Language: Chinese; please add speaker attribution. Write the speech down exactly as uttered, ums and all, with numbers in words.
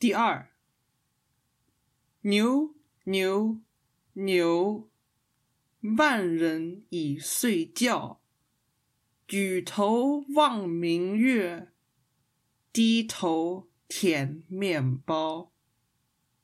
Speaker 1: 第二，牛牛牛，万人已睡觉，举头望明月，低头舔面包。